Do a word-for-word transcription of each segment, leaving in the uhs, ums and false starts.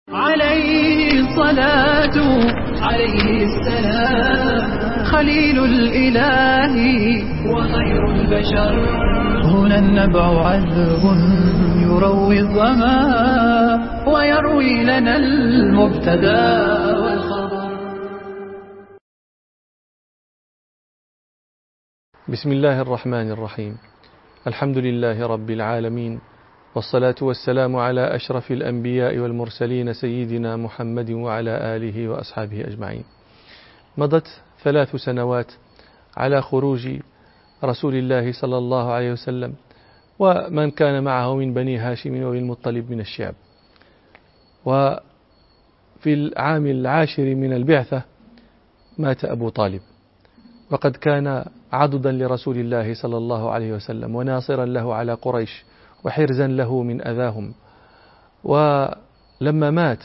عليه الصلاة عليه السلام خليل الإله وخير البشر. هنا النبع عذب يروي الظما ويروي لنا المبتدا والخبر. بسم الله الرحمن الرحيم. الحمد لله رب العالمين، والصلاة والسلام على أشرف الأنبياء والمرسلين سيدنا محمد وعلى آله وأصحابه أجمعين. مضت ثلاث سنوات على خروج رسول الله صلى الله عليه وسلم ومن كان معه من بني هاشم والمطلب من الشعب، وفي العام العاشر من البعثة مات أبو طالب، وقد كان عضدا لرسول الله صلى الله عليه وسلم وناصرا له على قريش وحرزا له من أذاهم. ولما مات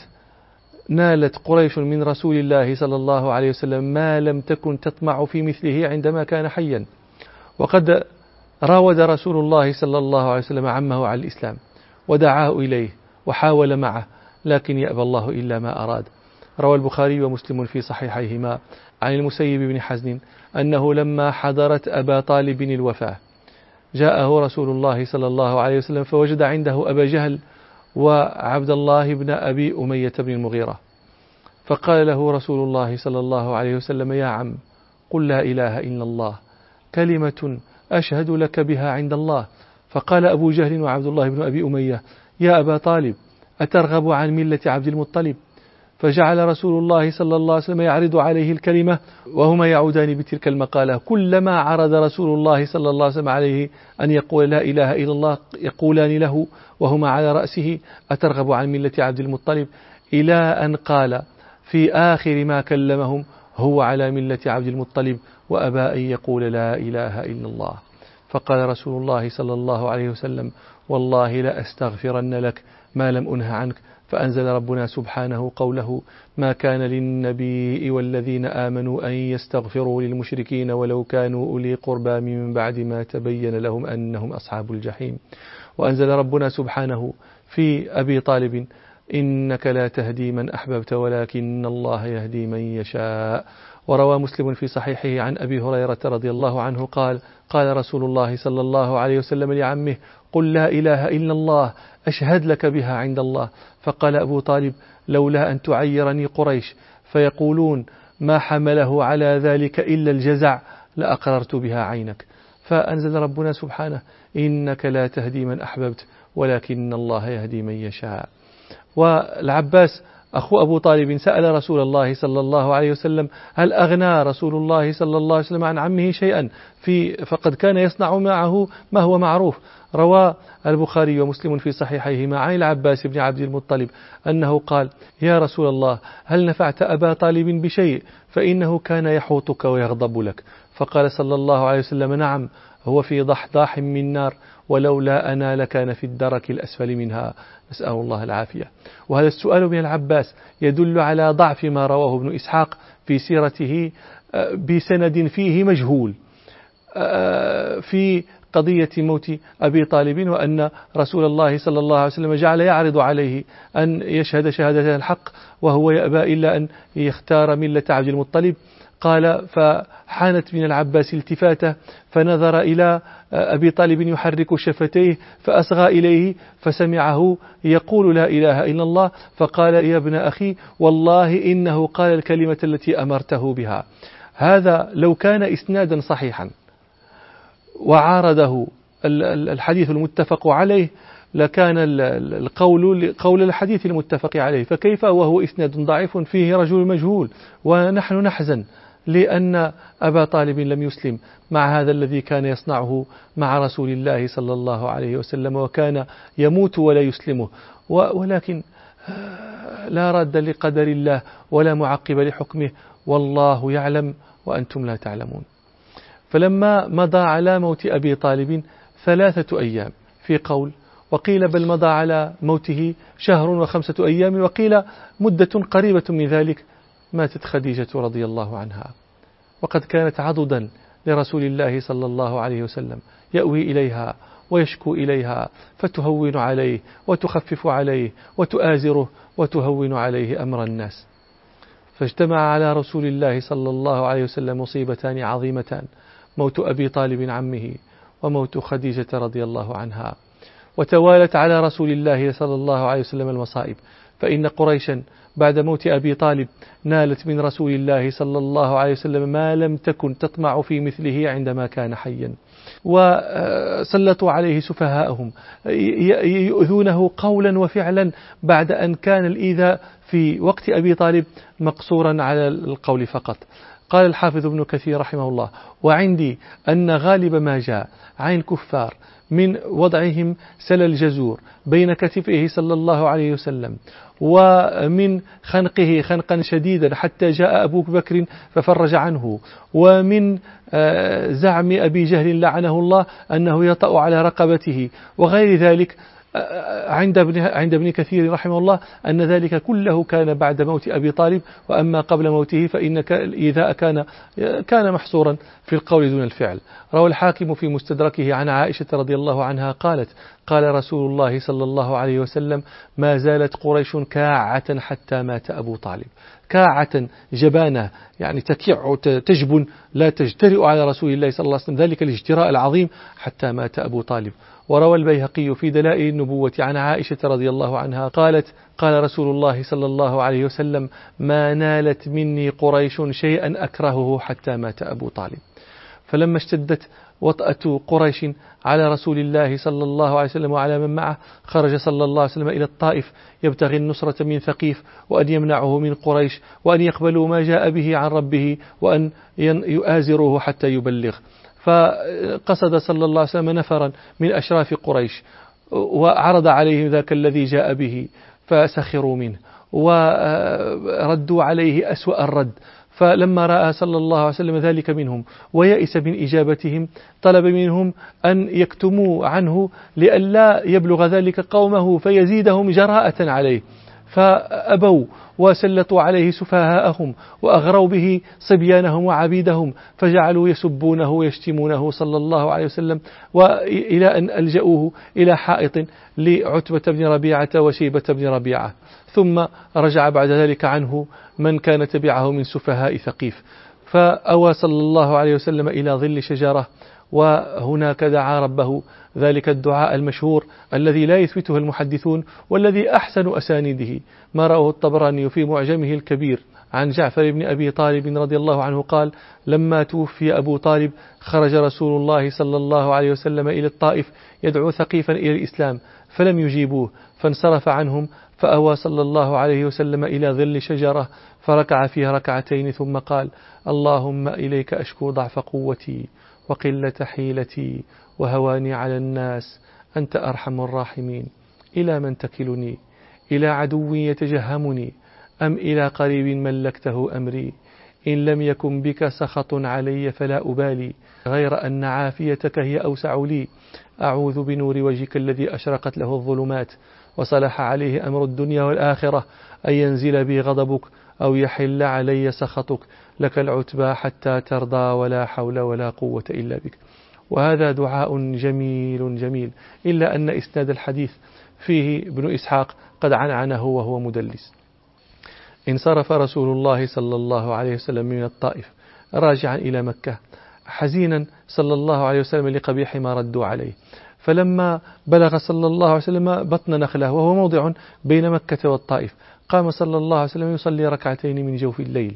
نالت قريش من رسول الله صلى الله عليه وسلم ما لم تكن تطمع في مثله عندما كان حيا، وقد راود رسول الله صلى الله عليه وسلم عمه على الإسلام ودعاه إليه وحاول معه، لكن يأبى الله إلا ما أراد. روى البخاري ومسلم في صحيحيهما عن المسيب بن حزن أنه لما حضرت أبا طالب الوفاة جاءه رسول الله صلى الله عليه وسلم فوجد عنده أبا جهل وعبد الله بن أبي أمية بن المغيرة، فقال له رسول الله صلى الله عليه وسلم: يا عم، قل لا إله إلا الله، كلمة أشهد لك بها عند الله. فقال أبو جهل وعبد الله بن أبي أمية: يا أبا طالب، أترغب عن ملة عبد المطلب؟ فجعل رسول الله صلى الله عليه وسلم يعرض عليه الكلمة وهما يعودان بتلك المقالة. كلما عرض رسول الله صلى الله عليه وسلم عليه أن يقول لا إله إلا الله يقولان له وهما على رأسه: أترغب عن ملة عبد المطلب؟ إلى أن قال في آخر ما كلمهم: هو على ملة عبد المطلب وأبى أن يقول لا إله إلا الله. فقال رسول الله صلى الله عليه وسلم: والله لا أستغفرن لك ما لم أنه عنك. فأنزل ربنا سبحانه قوله: ما كان للنبي والذين آمنوا أن يستغفروا للمشركين ولو كانوا أولي قربى من بعد ما تبين لهم أنهم أصحاب الجحيم. وأنزل ربنا سبحانه في أبي طالب: إنك لا تهدي من أحببت ولكن الله يهدي من يشاء. وروى مسلم في صحيحه عن أبي هريرة رضي الله عنه قال: قال رسول الله صلى الله عليه وسلم لعمه: قل لا إله إلا الله أشهد لك بها عند الله. فقال أبو طالب: لولا أن تعيرني قريش فيقولون ما حمله على ذلك إلا الجزع لأقررت بها عينك. فأنزل ربنا سبحانه: إنك لا تهدي من أحببت ولكن الله يهدي من يشاء. والعباس أخو أبو طالب سأل رسول الله صلى الله عليه وسلم: هل أغنى رسول الله صلى الله عليه وسلم عن عمه شيئا؟ في فقد كان يصنع معه ما هو معروف. روى البخاري ومسلم في صحيحيهما عن العباس بن عبد المطلب أنه قال: يا رسول الله، هل نفعت أبا طالب بشيء؟ فإنه كان يحوطك ويغضب لك. فقال صلى الله عليه وسلم: نعم، هو في ضحضاح من نار، ولولا أنا لكان في الدرك الأسفل منها. نسأل الله العافية. وهذا السؤال من العباس يدل على ضعف ما رواه ابن إسحاق في سيرته بسند فيه مجهول في قضية موت أبي طالب، وأن رسول الله صلى الله عليه وسلم جعل يعرض عليه أن يشهد شهادة الحق وهو يأبى إلا أن يختار ملة عبد المطلب. قال: فحانت من العباس التفاته فنظر إلى أبي طالب يحرك شفتيه فأصغى إليه فسمعه يقول لا إله إلا الله، فقال: يا ابن أخي، والله إنه قال الكلمة التي أمرته بها. هذا لو كان إسنادا صحيحا وعارضه الحديث المتفق عليه لكان القول قول الحديث المتفق عليه، فكيف وهو إسناد ضعيف فيه رجل مجهول؟ ونحن نحزن لأن أبا طالب لم يسلم مع هذا الذي كان يصنعه مع رسول الله صلى الله عليه وسلم، وكان يموت ولا يسلمه. ولكن لا راد لقدر الله ولا معقب لحكمه، والله يعلم وأنتم لا تعلمون. فلما مضى على موت أبي طالب ثلاثة أيام في قول، وقيل بل مضى على موته شهر وخمسة أيام، وقيل مدة قريبة من ذلك، ماتت خديجة رضي الله عنها، وقد كانت عضدا لرسول الله صلى الله عليه وسلم يأوي إليها ويشكو إليها فتهون عليه وتخفف عليه وتؤازره وتهون عليه أمر الناس. فاجتمع على رسول الله صلى الله عليه وسلم مصيبتان عظيمتان: موت أبي طالب عمه وموت خديجة رضي الله عنها. وتوالت على رسول الله صلى الله عليه وسلم المصائب، فإن قريشا بعد موت أبي طالب نالت من رسول الله صلى الله عليه وسلم ما لم تكن تطمع في مثله عندما كان حيا، وسلطوا عليه سفهاءهم يؤذونه قولا وفعلا بعد أن كان الإيذاء في وقت أبي طالب مقصورا على القول فقط. قال الحافظ ابن كثير رحمه الله: وعندي أن غالب ما جاء عن الكفار من وضعهم سل الجزور بين كتفه صلى الله عليه وسلم، ومن خنقه خنقا شديدا حتى جاء أبو بكر ففرج عنه، ومن زعم أبي جهل لعنه الله أنه يطأ على رقبته، وغير ذلك عند ابن عند ابن كثير رحمه الله أن ذلك كله كان بعد موت أبي طالب، وأما قبل موته فإن الإيذاء كان كان محصورا في القول دون الفعل. روى الحاكم في مستدركه عن عائشة رضي الله عنها قالت: قال رسول الله صلى الله عليه وسلم: ما زالت قريش كاعة حتى مات أبو طالب. كاعة جبانة، يعني تكع تجبن لا تجترئ على رسول الله صلى الله عليه وسلم ذلك الاجتراء العظيم حتى مات أبو طالب. وروى البيهقي في دلائل النبوة عن عائشة رضي الله عنها قالت: قال رسول الله صلى الله عليه وسلم: ما نالت مني قريش شيئا أكرهه حتى مات أبو طالب. فلما اشتدت وطأة قريش على رسول الله صلى الله عليه وسلم وعلى من معه، خرج صلى الله عليه وسلم إلى الطائف يبتغي النصرة من ثقيف، وأن يمنعه من قريش، وأن يقبلوا ما جاء به عن ربه، وأن يؤازروه حتى يبلغ. فقصد صلى الله عليه وسلم نفرا من أشراف قريش وعرض عليهم ذاك الذي جاء به، فسخروا منه وردوا عليه أسوأ الرد. فلما رأى صلى الله عليه وسلم ذلك منهم ويئس من إجابتهم، طلب منهم أن يكتموا عنه لئلا يبلغ ذلك قومه فيزيدهم جراءة عليه، فأبوا وسلطوا عليه سفهاءهم وأغروا به صبيانهم وعبيدهم، فجعلوا يسبونه ويشتمونه صلى الله عليه وسلم، وإلى أن ألجأوه إلى حائط لعتبة بن ربيعة وشيبة بن ربيعة. ثم رجع بعد ذلك عنه من كان تبعه من سفهاء ثقيف، فأوى صلى الله عليه وسلم إلى ظل شجرة، وهناك دعا ربه ذلك الدعاء المشهور الذي لا يثبته المحدثون، والذي أحسن أسانيده ما رأه الطبراني في معجمه الكبير عن جعفر بن أبي طالب رضي الله عنه قال: لما توفي أبو طالب خرج رسول الله صلى الله عليه وسلم إلى الطائف يدعو ثقيفا إلى الإسلام، فلم يجيبوه فانصرف عنهم، فأوى صلى الله عليه وسلم إلى ظل شجرة فركع فيها ركعتين، ثم قال: اللهم إليك أشكو ضعف قوتي وقلة حيلتي وهواني على الناس، أنت أرحم الراحمين. إلى من تكلني؟ إلى عدو يتجهمني أم إلى قريب ملكته أمري؟ إن لم يكن بك سخط علي فلا أبالي، غير أن عافيتك هي أوسع لي. أعوذ بنور وجهك الذي أشرقت له الظلمات وصلح عليه أمر الدنيا والآخرة أن ينزل بي غضبك أو يحل علي سخطك، لك العتبى حتى ترضى ولا حول ولا قوة إلا بك. وهذا دعاء جميل جميل، إلا أن إسناد الحديث فيه ابن إسحاق قد عنعنه وهو مدلس. انصرف رسول الله صلى الله عليه وسلم من الطائف راجعا إلى مكة حزينا صلى الله عليه وسلم لقبيح ما ردوا عليه، فلما بلغ صلى الله عليه وسلم بطن نخلة وهو موضع بين مكة والطائف، قام صلى الله عليه وسلم يصلي ركعتين من جوف الليل،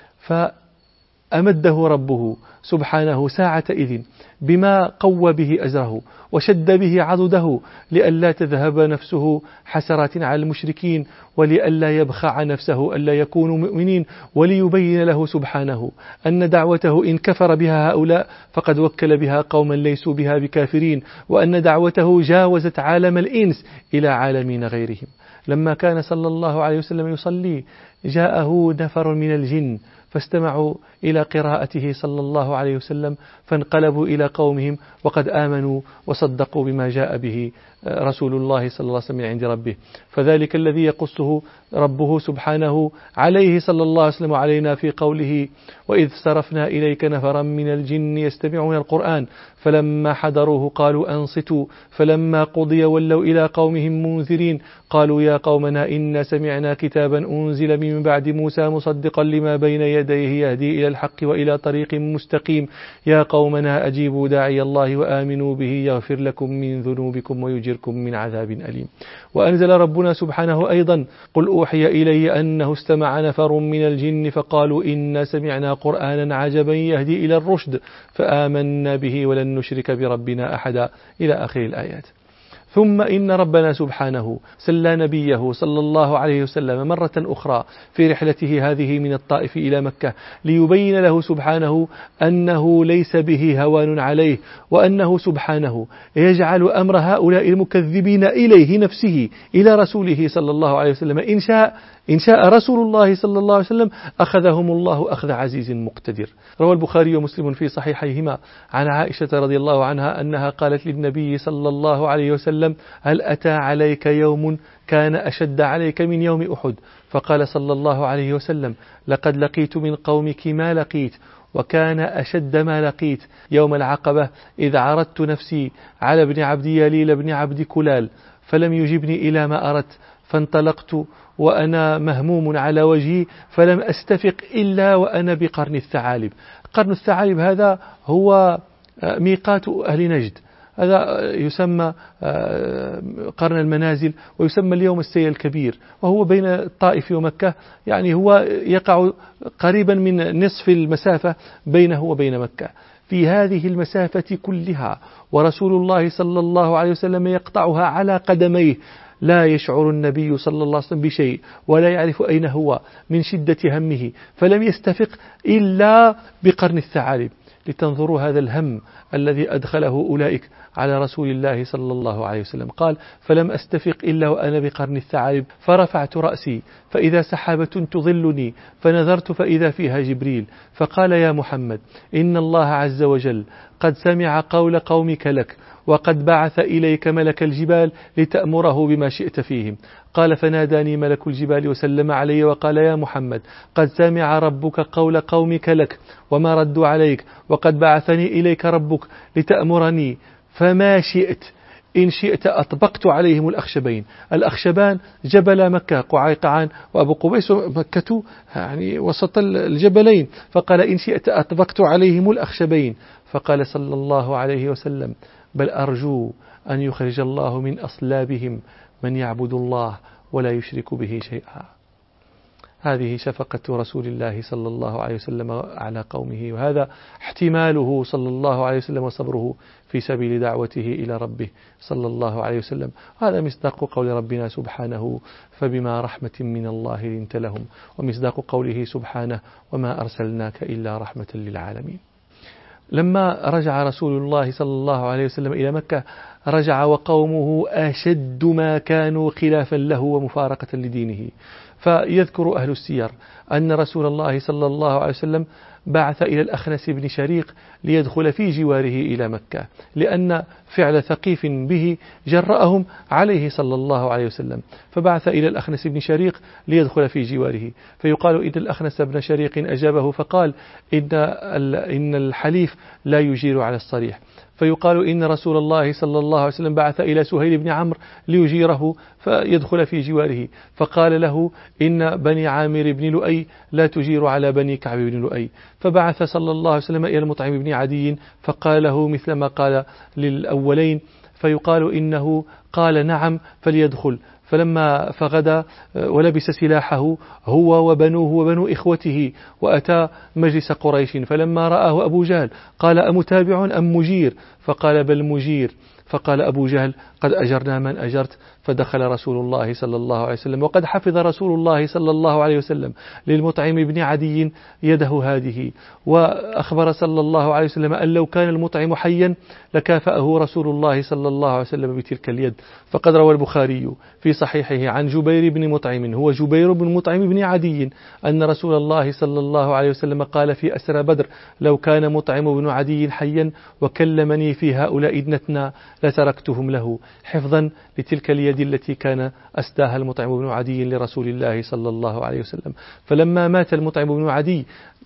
فأمده ربه سبحانه ساعة إذن بما قوى به أزره وشد به عضده، لئلا تذهب نفسه حسرات على المشركين، ولئلا يبخع نفسه ألا يكونوا مؤمنين، وليبين له سبحانه أن دعوته إن كفر بها هؤلاء فقد وكل بها قوما ليسوا بها بكافرين، وأن دعوته جاوزت عالم الإنس إلى عالمين غيرهم. لما كان صلى الله عليه وسلم يصلي جاءه نفر من الجن فاستمعوا إلى قراءته صلى الله عليه وسلم، فانقلبوا إلى قومهم وقد آمنوا وصدقوا بما جاء به رسول الله صلى الله عليه وسلم من عند ربه. فذلك الذي يقصه ربه سبحانه عليه صلى الله عليه وسلم علينا في قوله: وإذ صرفنا إليك نفرا من الجن يستمعون القرآن فلما حضروه قالوا أنصتوا فلما قضي ولوا إلى قومهم منذرين قالوا يا قومنا إنا سمعنا كتابا أنزل من بعد موسى مصدقا لما بين يديه يهدي إلى الحق وإلى طريق مستقيم يا قومنا أجيبوا داعي الله وآمنوا به يغفر لكم من ذنوبكم ويجركم من عذاب أليم. وأنزل ربنا سبحانه أيضا: قل أوحي إلي أنه استمع نفر من الجن فقالوا إنا سمعنا قرآنا عجبا يهدي إلى الرشد فآمنا به ولن نشرك بربنا أحدا إلى آخر الآيات. ثم إن ربنا سبحانه سلى نبيه صلى الله عليه وسلم مرة أخرى في رحلته هذه من الطائف إلى مكة ليبين له سبحانه أنه ليس به هوان عليه، وأنه سبحانه يجعل أمر هؤلاء المكذبين إليه نفسه إلى رسوله صلى الله عليه وسلم. إن شاء إن شاء رسول الله صلى الله عليه وسلم أخذهم الله أخذ عزيز مقتدر. روى البخاري ومسلم في صحيحيهما عن عائشة رضي الله عنها أنها قالت للنبي صلى الله عليه وسلم: هل أتى عليك يوم كان أشد عليك من يوم أحد؟ فقال صلى الله عليه وسلم: لقد لقيت من قومك ما لقيت، وكان أشد ما لقيت يوم العقبة إذ عرضت نفسي على ابن عبد يليل بن عبد كلال فلم يجبني إلى ما أردت، فانطلقت وأنا مهموم على وجهي فلم أستفق إلا وأنا بقرن الثعالب. قرن الثعالب هذا هو ميقات أهل نجد، هذا يسمى قرن المنازل، ويسمى اليوم السيل الكبير، وهو بين الطائف ومكة، يعني هو يقع قريبا من نصف المسافة بينه وبين مكة. في هذه المسافة كلها ورسول الله صلى الله عليه وسلم يقطعها على قدميه، لا يشعر النبي صلى الله عليه وسلم بشيء ولا يعرف أين هو من شدة همه، فلم يستفق إلا بقرن الثعالب. لتنظروا هذا الهم الذي أدخله أولئك على رسول الله صلى الله عليه وسلم. قال: فلم أستفق إلا وأنا بقرن الثعالب فرفعت رأسي فإذا سحابة تظلني فنظرت فإذا فيها جبريل فقال: يا محمد إن الله عز وجل قد سمع قول قومك لك وقد بعث إليك ملك الجبال لتأمره بما شئت فيهم. قال: فناداني ملك الجبال وسلم علي وقال: يا محمد قد سمع ربك قول قومك لك وما ردوا عليك، وقد بعثني إليك ربك لتأمرني فما شئت، إن شئت أطبقت عليهم الأخشبين. الأخشبان جبل مكة، قعيقعان وأبو قبيس، مكة يعني وسط الجبلين. فقال: إن شئت أطبقت عليهم الأخشبين. فقال صلى الله عليه وسلم: بل أرجو أن يخرج الله من أصلابهم من يعبد الله ولا يشرك به شيئا. هذه شفقة رسول الله صلى الله عليه وسلم على قومه، وهذا احتماله صلى الله عليه وسلم وصبره في سبيل دعوته إلى ربه صلى الله عليه وسلم. هذا مصداق قول ربنا سبحانه: فبما رحمة من الله لنت لهم، ومصداق قوله سبحانه: وما أرسلناك إلا رحمة للعالمين. لما رجع رسول الله صلى الله عليه وسلم إلى مكة رجع وقومه أشد ما كانوا خلافا له ومفارقة لدينه. فيذكر أهل السير أن رسول الله صلى الله عليه وسلم بعث إلى الأخنس بن شريق ليدخل في جواره إلى مكة، لأن فعل ثقيف به جرأهم عليه صلى الله عليه وسلم، فبعث إلى الأخنس بن شريق ليدخل في جواره. فيقال إن الأخنس بن شريق أجابه فقال: إن إن الحليف لا يجير على الصريح. فيقال إن رسول الله صلى الله عليه وسلم بعث إلى سهيل بن عمرو ليجيره فيدخل في جواره، فقال له: إن بني عامر بن لؤي لا تجير على بني كعب بن لؤي. فبعث صلى الله عليه وسلم إلى المطعم بن عدي فقال له مثل ما قال للأولين، فيقال إنه قال: نعم فليدخل. فلما فغدا ولبس سلاحه هو وبنوه وبنو إخوته وأتى مجلس قريش، فلما رآه أبو جهل قال: أمتابع أم مجير؟ فقال: بل مجير. فقال أبو جهل: قد أجرنا من أجرت. فدخل رسول الله صلى الله عليه وسلم، وقد حفظ رسول الله صلى الله عليه وسلم للمطعم بن عدي يده هذه، وأخبر صلى الله عليه وسلم أن لو كان المطعم حيا لكافأه رسول الله صلى الله عليه وسلم بتلك اليد. فقد روى البخاري في صحيحه عن جبير بن مطعم، هو جبير بن مطعم بن عدي، أن رسول الله صلى الله عليه وسلم قال في أسرى بدر: لو كان مطعم بن عدي حيا وكلمني في هؤلاء اثنتنا لتركتهم له، حفظا لتلك اليد التي كان أسداها المطعم بن عدي لرسول الله صلى الله عليه وسلم. فلما مات المطعم بن عدي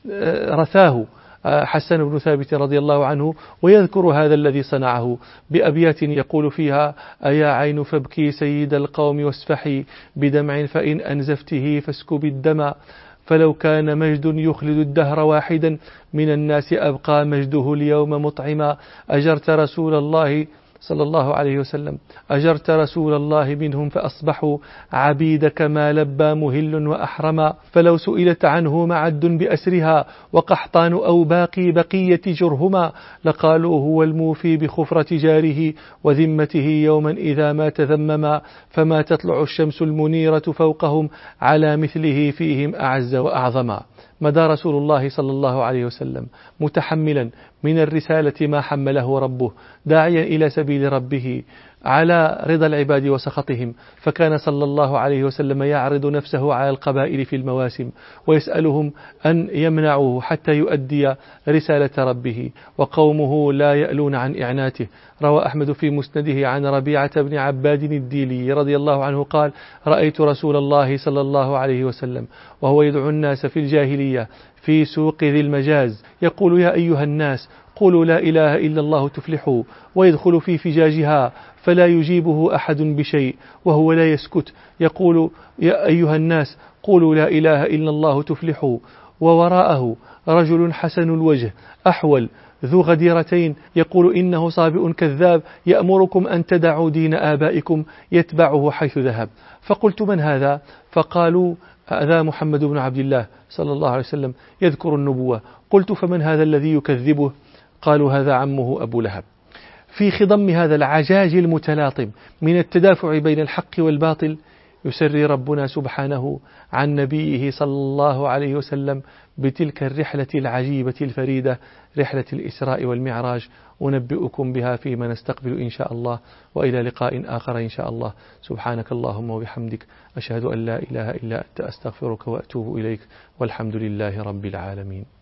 رثاه حسن بن ثابت رضي الله عنه، ويذكر هذا الذي صنعه بأبيات يقول فيها: أيا عين فابكي سيد القوم واسفحي بدمع فإن أنزفته فاسكب الدم، فلو كان مجد يخلد الدهر واحدا من الناس أبقى مجده اليوم مطعما، أجرت رسول الله صلى الله عليه وسلم أجرت رسول الله منهم فأصبحوا عبيدك ما لبى مهل وأحرما، فلو سئلت عنه معد بأسرها وقحطان أو باقي بقية جرهما، لقالوا هو الموفي بخفرة جاره وذمته يوما إذا ما تذمما، فما تطلع الشمس المنيرة فوقهم على مثله فيهم أعز وأعظما. مدى رسول الله صلى الله عليه وسلم متحملا من الرسالة ما حمله ربه، داعيا إلى سبيل ربه على رضا العباد وسخطهم، فكان صلى الله عليه وسلم يعرض نفسه على القبائل في المواسم ويسألهم أن يمنعوه حتى يؤدي رسالة ربه، وقومه لا يألون عن إعناته. روى أحمد في مسنده عن ربيعة بن عباد الديلي رضي الله عنه قال: رأيت رسول الله صلى الله عليه وسلم وهو يدعو الناس في الجاهلية في سوق ذي المجاز يقول: يا أيها الناس قولوا لا إله إلا الله تفلحوا، ويدخل في فجاجها فلا يجيبه أحد بشيء وهو لا يسكت يقول: يا أيها الناس قولوا لا إله إلا الله تفلحوا، ووراءه رجل حسن الوجه أحول ذو غديرتين يقول: إنه صابئ كذاب يأمركم أن تدعوا دين آبائكم يتبعه حيث ذهب. فقلت: من هذا؟ فقالوا: هذا محمد بن عبد الله صلى الله عليه وسلم يذكر النبوة. قلت: فمن هذا الذي يكذبه؟ قالوا: هذا عمه أبو لهب. في خضم هذا العجاج المتلاطم من التدافع بين الحق والباطل يسري ربنا سبحانه عن نبيه صلى الله عليه وسلم بتلك الرحلة العجيبة الفريدة، رحلة الإسراء والمعراج، أنبئكم بها فيما نستقبل إن شاء الله، وإلى لقاء آخر إن شاء الله. سبحانك اللهم وبحمدك، أشهد أن لا إله إلا أنت، أستغفرك وأتوب إليك، والحمد لله رب العالمين.